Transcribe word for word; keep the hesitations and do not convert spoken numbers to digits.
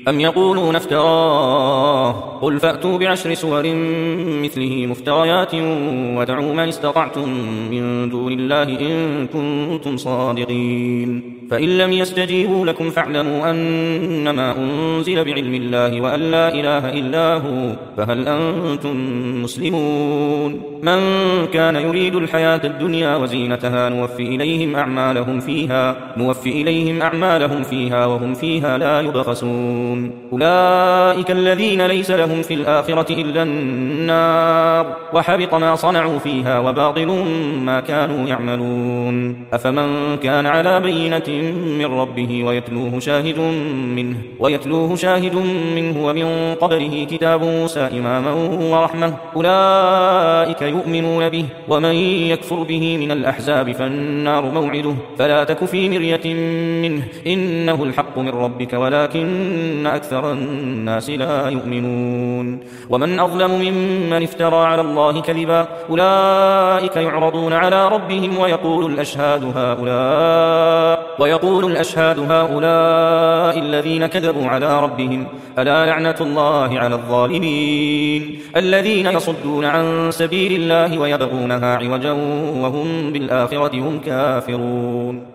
أم يقولون افتراه قل فأتوا بعشر سور مثله مفتريات وادعوا من استطعتم من دون الله إن كنتم صادقين فإن لم يستجيبوا لكم فاعلموا أنما أنزل بعلم الله وأن لا إله إلا هو فهل أنتم مسلمون من كان يريد الحياة الدنيا وزينتها نوفي إليهم أعمالهم فيها نوفي إليهم أعمالهم فيها وهم فيها لا يبخسون أولئك الذين ليس لهم في الآخرة إلا النار وحبط ما صنعوا فيها وباطل ما كانوا يعملون أفمن كان على بينة من ربه ويتلوه شاهد منه ويتلوه شاهد منه ومن قبله كتاب موسى إماما ورحمة أولئك يؤمنون به ومن يكفر به من الأحزاب فالنار موعده فلا تك في مرية منه إنه الحق من ربك ولكن أكثر الناس لا يؤمنون ومن أظلم ممن افترى على الله كذبا أولئك يعرضون على ربهم ويقول الأشهاد هؤلاء ويقول الأشهاد هؤلاء الذين كذبوا على ربهم ألا لعنة الله على الظالمين الذين يصدون عن سبيل الله ويبغونها عوجا وهم بالآخرة هم كافرون.